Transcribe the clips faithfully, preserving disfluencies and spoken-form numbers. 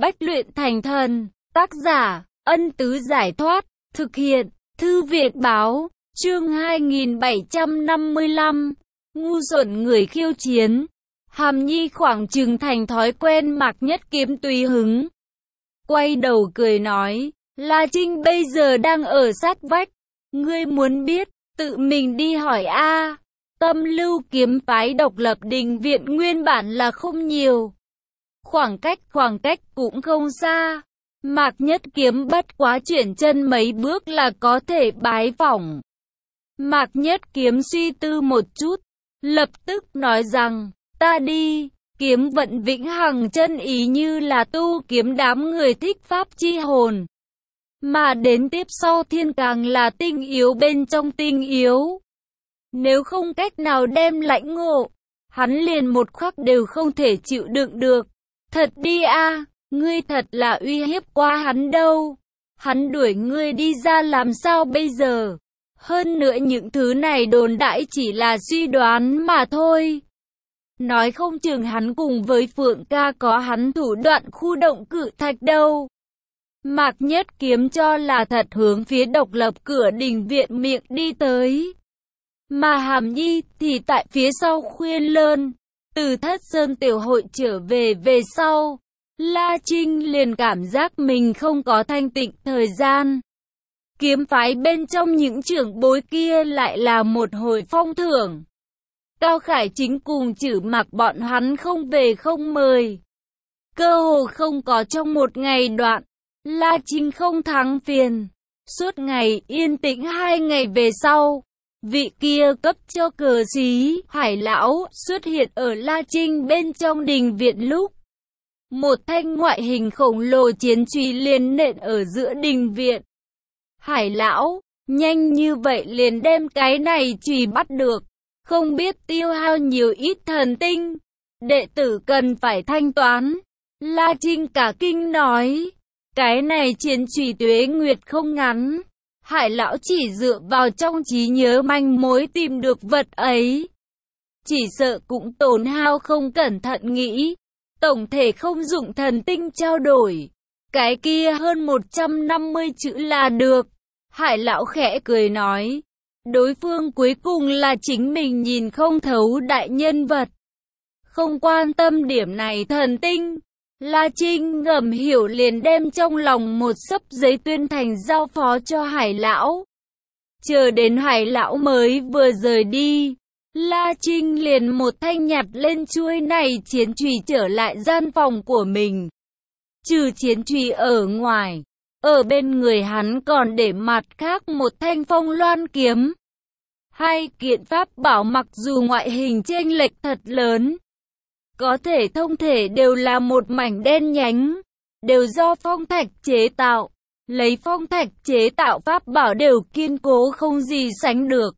bách luyện thành thần. Tác giả, Ân Tứ Giải Thoát. Thực hiện, Thư viện Báo. Chương hai nghìn bảy trăm năm mươi lăm. Ngu xuẩn người khiêu chiến. Hàm Nhi khoảng chừng thành thói quen Mạc Nhất Kiếm tùy hứng. Quay đầu cười nói, La Trinh bây giờ đang ở sát vách. Ngươi muốn biết, tự mình đi hỏi a. Tâm Lưu kiếm phái độc lập đình viện nguyên bản là không nhiều. Khoảng cách khoảng cách cũng không xa. Mạc Nhất Kiếm bất quá chuyển chân mấy bước là có thể bái phỏng. Mạc Nhất Kiếm suy tư một chút, lập tức nói rằng, ta đi. Kiếm vận vĩnh hằng chân ý như là tu kiếm đám người thích pháp chi hồn. Mà đến tiếp sau thiên càng là tinh yếu bên trong tinh yếu. Nếu không cách nào đem lãnh ngộ, hắn liền một khắc đều không thể chịu đựng được. Thật đi a, ngươi thật là uy hiếp qua hắn đâu. Hắn đuổi ngươi đi ra làm sao bây giờ? Hơn nữa những thứ này đồn đại chỉ là suy đoán mà thôi. Nói không chừng hắn cùng với Phượng ca có hắn thủ đoạn khu động cự thạch đâu. Mạc Nhất Kiếm cho là thật hướng phía độc lập cửa đình viện miệng đi tới. Mà Hàm Nhi thì tại phía sau khuyên lơn. Từ Thất Sơn tiểu hội trở về về sau, La Trinh liền cảm giác mình không có thanh tịnh thời gian. Kiếm phái bên trong những trưởng bối kia lại là một hồi phong thưởng. Cao Khải Chính cùng Chử Mặc bọn hắn không về không mời. Cơ hồ không có trong một ngày đoạn. La Trinh không thắng phiền. Suốt ngày yên tĩnh hai ngày về sau, vị kia cấp cho cờ xí Hải lão xuất hiện ở La Trinh bên trong đình viện lúc. Một thanh ngoại hình khổng lồ chiến chùy liền nện ở giữa đình viện. Hải lão, nhanh như vậy liền đem cái này chùy bắt được. Không biết tiêu hao nhiều ít thần tinh. Đệ tử cần phải thanh toán. La Trinh cả kinh nói. Cái này chiến chùy tuế nguyệt không ngắn. Hải lão chỉ dựa vào trong trí nhớ manh mối tìm được vật ấy. Chỉ sợ cũng tổn hao không cẩn thận nghĩ. Tổng thể không dụng thần tinh trao đổi. Cái kia hơn một trăm năm mươi chữ là được. Hải lão khẽ cười nói. Đối phương cuối cùng là chính mình nhìn không thấu đại nhân vật. Không quan tâm điểm này thần tinh. La Trinh ngầm hiểu liền đem trong lòng một xấp giấy tuyên thành giao phó cho Hải lão. Chờ đến Hải lão mới vừa rời đi, La Trinh liền một thanh nhặt lên chuôi này chiến chùy trở lại gian phòng của mình. Trừ chiến chùy ở ngoài, ở bên người hắn còn để mặt khác một thanh phong loan kiếm. Hai kiện pháp bảo mặc dù ngoại hình chênh lệch thật lớn, có thể thông thể đều là một mảnh đen nhánh, đều do phong thạch chế tạo. Lấy phong thạch chế tạo pháp bảo đều kiên cố không gì sánh được.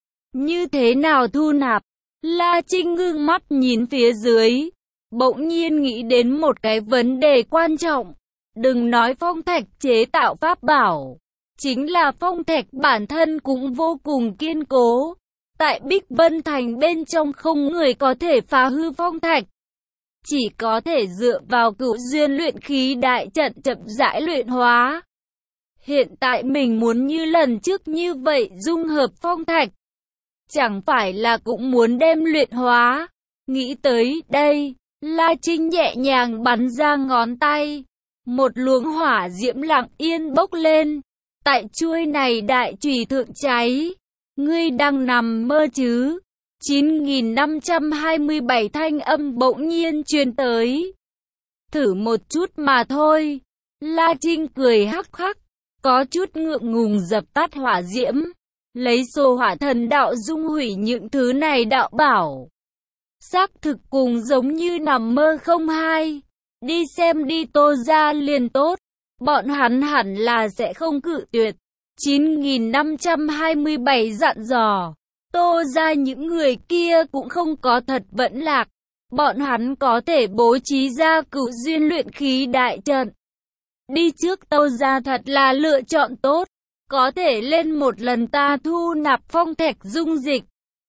Như thế nào thu nạp? La Trinh ngưng mắt nhìn phía dưới, bỗng nhiên nghĩ đến một cái vấn đề quan trọng. Đừng nói phong thạch chế tạo pháp bảo, chính là phong thạch bản thân cũng vô cùng kiên cố. Tại Bích Vân Thành bên trong không người có thể phá hư phong thạch. Chỉ có thể dựa vào cửu duyên luyện khí đại trận chậm rãi luyện hóa. Hiện tại mình muốn như lần trước như vậy dung hợp phong thạch. Chẳng phải là cũng muốn đem luyện hóa. Nghĩ tới đây, La Trinh nhẹ nhàng bắn ra ngón tay. Một luồng hỏa diễm lặng yên bốc lên. Tại chuôi này đại chùy thượng cháy. Ngươi đang nằm mơ chứ? chín nghìn năm trăm hai mươi bảy thanh âm bỗng nhiên truyền tới. Thử một chút mà thôi. La Trinh cười hắc hắc, có chút ngượng ngùng dập tắt hỏa diễm. Lấy xô hỏa thần đạo dung hủy những thứ này đạo bảo. Xác thực cùng giống như nằm mơ không hay. Đi xem đi Tô ra liền tốt. Bọn hắn hẳn là sẽ không cự tuyệt. chín nghìn năm trăm hai mươi bảy dặn dò. Tô ra những người kia cũng không có thật vẫn lạc. Bọn hắn có thể bố trí ra cửu duyên luyện khí đại trận. Đi trước Tô ra thật là lựa chọn tốt. Có thể lên một lần ta thu nạp phong thạch dung dịch.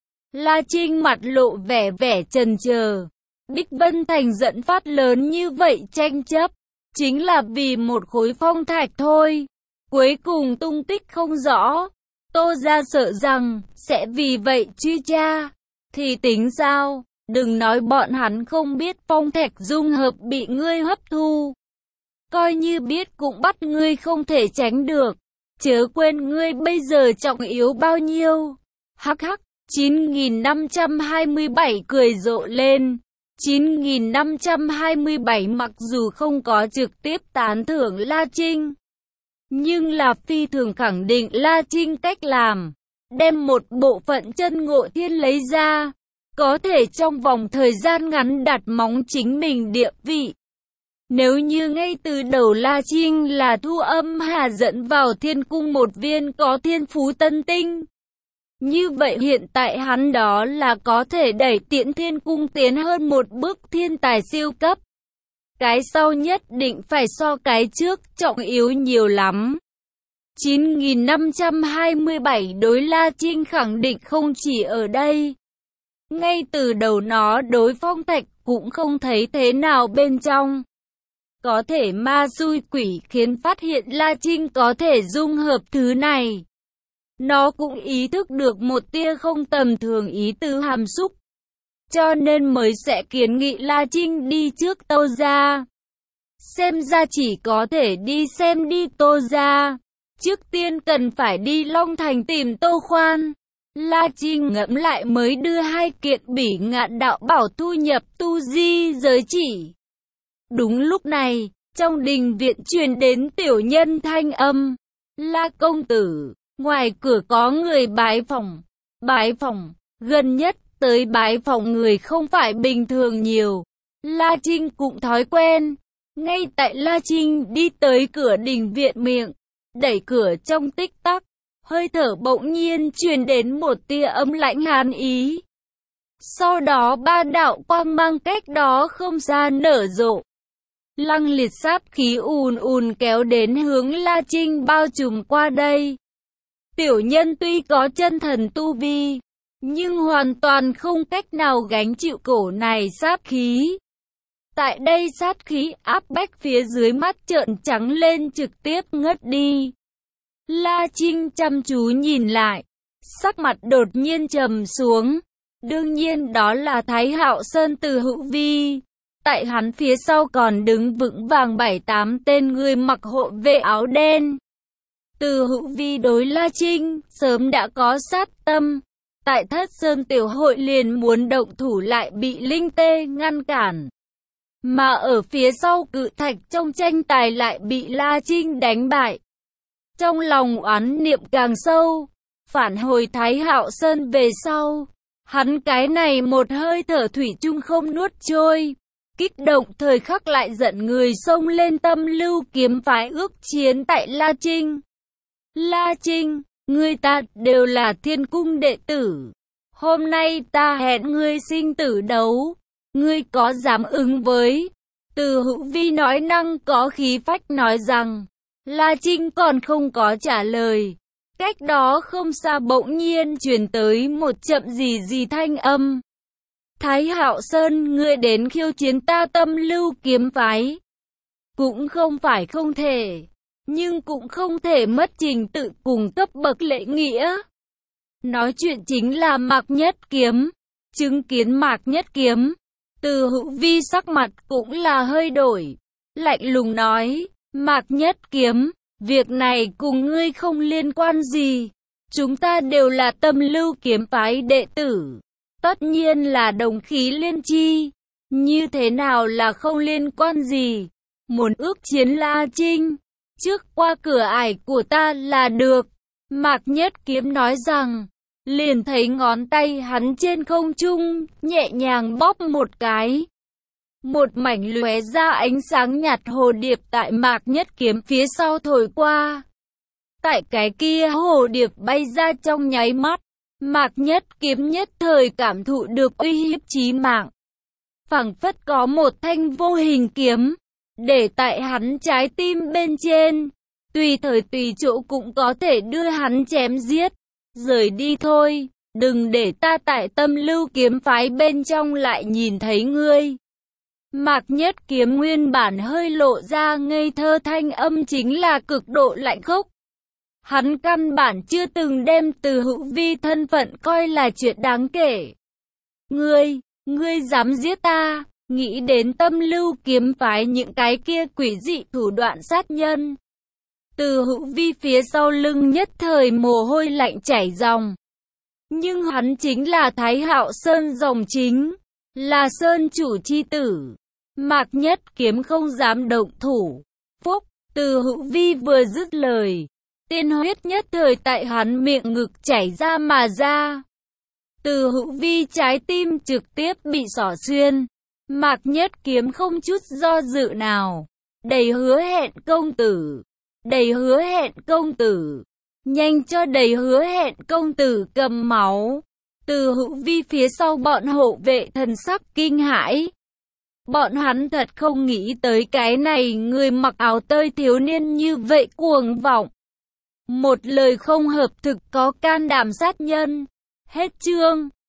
La Trinh mặt lộ vẻ vẻ chần chờ. Bích Vân Thành dẫn phát lớn như vậy tranh chấp. chính là vì một khối phong thạch thôi. Cuối cùng tung tích không rõ. Tô gia sợ rằng sẽ vì vậy truy tra. Thì tính sao? Đừng nói bọn hắn không biết phong thạch dung hợp bị ngươi hấp thu. Coi như biết cũng bắt ngươi không thể tránh được. Chớ quên ngươi bây giờ trọng yếu bao nhiêu. Hắc hắc, chín nghìn năm trăm hai mươi bảy cười rộ lên. chín nghìn năm trăm hai mươi bảy mặc dù không có trực tiếp tán thưởng La Trinh, nhưng là phi thường khẳng định La Trinh cách làm. Đem một bộ phận chân ngộ thiên lấy ra, có thể trong vòng thời gian ngắn đặt móng chính mình địa vị. Nếu như ngay từ đầu La Trinh là Thu Âm Hà dẫn vào thiên cung một viên có thiên phú tân tinh, như vậy hiện tại hắn đó là có thể đẩy Tiễn Thiên Cung tiến hơn một bước thiên tài siêu cấp. Cái sau nhất định phải so cái trước trọng yếu nhiều lắm. chín nghìn năm trăm hai mươi bảy đối La Trinh khẳng định không chỉ ở đây. Ngay từ đầu nó đối phong thạch cũng không thấy thế nào bên trong. Có thể ma xui quỷ khiến phát hiện La Trinh có thể dung hợp thứ này. Nó cũng ý thức được một tia không tầm thường ý tứ hàm xúc. Cho nên mới sẽ kiến nghị La Trinh đi trước Tô gia. Xem ra chỉ có thể đi xem đi Tô gia. Trước tiên cần phải đi Long Thành tìm Tô Khoan. La Trinh ngẫm lại mới đưa hai kiện bỉ ngạn đạo bảo thu nhập tu di giới chỉ. Đúng lúc này, trong đình viện truyền đến tiểu nhân thanh âm. La công tử, ngoài cửa có người bái phỏng. Bái phỏng, gần nhất tới bái phỏng người không phải bình thường nhiều. La Trinh cũng thói quen. Ngay tại La Trinh đi tới cửa đình viện miệng, đẩy cửa trong tích tắc, hơi thở bỗng nhiên truyền đến một tia ấm lãnh hàn ý. Sau đó ba đạo quang mang cách đó không xa nở rộ. Lăng liệt sát khí ùn ùn kéo đến hướng La Trinh bao trùm qua đây. Tiểu nhân tuy có chân thần tu vi, nhưng hoàn toàn không cách nào gánh chịu cổ này sát khí. Tại đây sát khí áp bách phía dưới mắt trợn trắng lên trực tiếp ngất đi. La Trinh chăm chú nhìn lại, sắc mặt đột nhiên trầm xuống. Đương nhiên đó là Thái Hạo Sơn Từ Hữu Vi. Tại hắn phía sau còn đứng vững vàng bảy tám tên người mặc hộ vệ áo đen. Từ Hữu Vi đối La Trinh sớm đã có sát tâm. Tại Thất Sơn Tiểu Hội liền muốn động thủ lại bị Linh Tê ngăn cản. Mà ở phía sau Cự Thạch trong tranh tài lại bị La Trinh đánh bại. Trong lòng oán niệm càng sâu, phản hồi Thái Hạo Sơn về sau. Hắn cái này một hơi thở thủy chung không nuốt trôi. Kích động thời khắc lại giận người xông lên Tâm Lưu kiếm phái ước chiến tại La Trinh. La Trinh, ngươi ta đều là thiên cung đệ tử. Hôm nay ta hẹn ngươi sinh tử đấu. Ngươi có dám ứng với? Từ Hữu Vi nói năng có khí phách nói rằng. La Trinh còn không có trả lời. Cách đó không xa bỗng nhiên truyền tới một chậm gì gì thanh âm. Thái Hạo Sơn, ngươi đến khiêu chiến ta Tâm Lưu kiếm phái. Cũng không phải không thể, nhưng cũng không thể mất trình tự cùng cấp bậc lễ nghĩa. Nói chuyện chính là Mạc Nhất Kiếm. Chứng kiến Mạc Nhất Kiếm, Từ Hữu Vi sắc mặt cũng là hơi đổi. Lạnh lùng nói, Mạc Nhất Kiếm, việc này cùng ngươi không liên quan gì. Chúng ta đều là Tâm Lưu kiếm phái đệ tử. Tất nhiên là đồng khí liên chi. Như thế nào là không liên quan gì? Muốn ước chiến La Trinh, trước qua cửa ải của ta là được. Mạc Nhất Kiếm nói rằng, liền thấy ngón tay hắn trên không trung, nhẹ nhàng bóp một cái. Một mảnh lóe ra ánh sáng nhạt hồ điệp tại Mạc Nhất Kiếm phía sau thổi qua. Tại cái kia hồ điệp bay ra trong nháy mắt, Mạc Nhất Kiếm nhất thời cảm thụ được uy hiếp chí mạng. Phảng phất có một thanh vô hình kiếm, để tại hắn trái tim bên trên, tùy thời tùy chỗ cũng có thể đưa hắn chém giết. Rời đi thôi, đừng để ta tại Tâm Lưu kiếm phái bên trong lại nhìn thấy ngươi. Mạc Nhất Kiếm nguyên bản hơi lộ ra ngây thơ thanh âm chính là cực độ lạnh khốc. Hắn căn bản chưa từng đem Từ Hữu Vi thân phận coi là chuyện đáng kể. Ngươi, ngươi dám giết ta, nghĩ đến Tâm Lưu kiếm phái những cái kia quỷ dị thủ đoạn sát nhân. Từ Hữu Vi phía sau lưng nhất thời mồ hôi lạnh chảy ròng. Nhưng hắn chính là Thái Hạo Sơn dòng chính, là Sơn chủ chi tử. Mạc Nhất Kiếm không dám động thủ. Phúc, Từ Hữu Vi vừa dứt lời, tiên huyết nhất thời tại hắn miệng ngực chảy ra mà ra. Từ Hữu Vi trái tim trực tiếp bị xỏ xuyên. Mạc Nhất Kiếm không chút do dự nào. Đầy hứa hẹn công tử. Đầy hứa hẹn công tử. Nhanh cho đầy hứa hẹn công tử cầm máu. Từ Hữu Vi phía sau bọn hộ vệ thần sắc kinh hãi. Bọn hắn thật không nghĩ tới cái này người mặc áo tơi thiếu niên như vậy cuồng vọng. Một lời không hợp thực có can đảm sát nhân. Hết chương.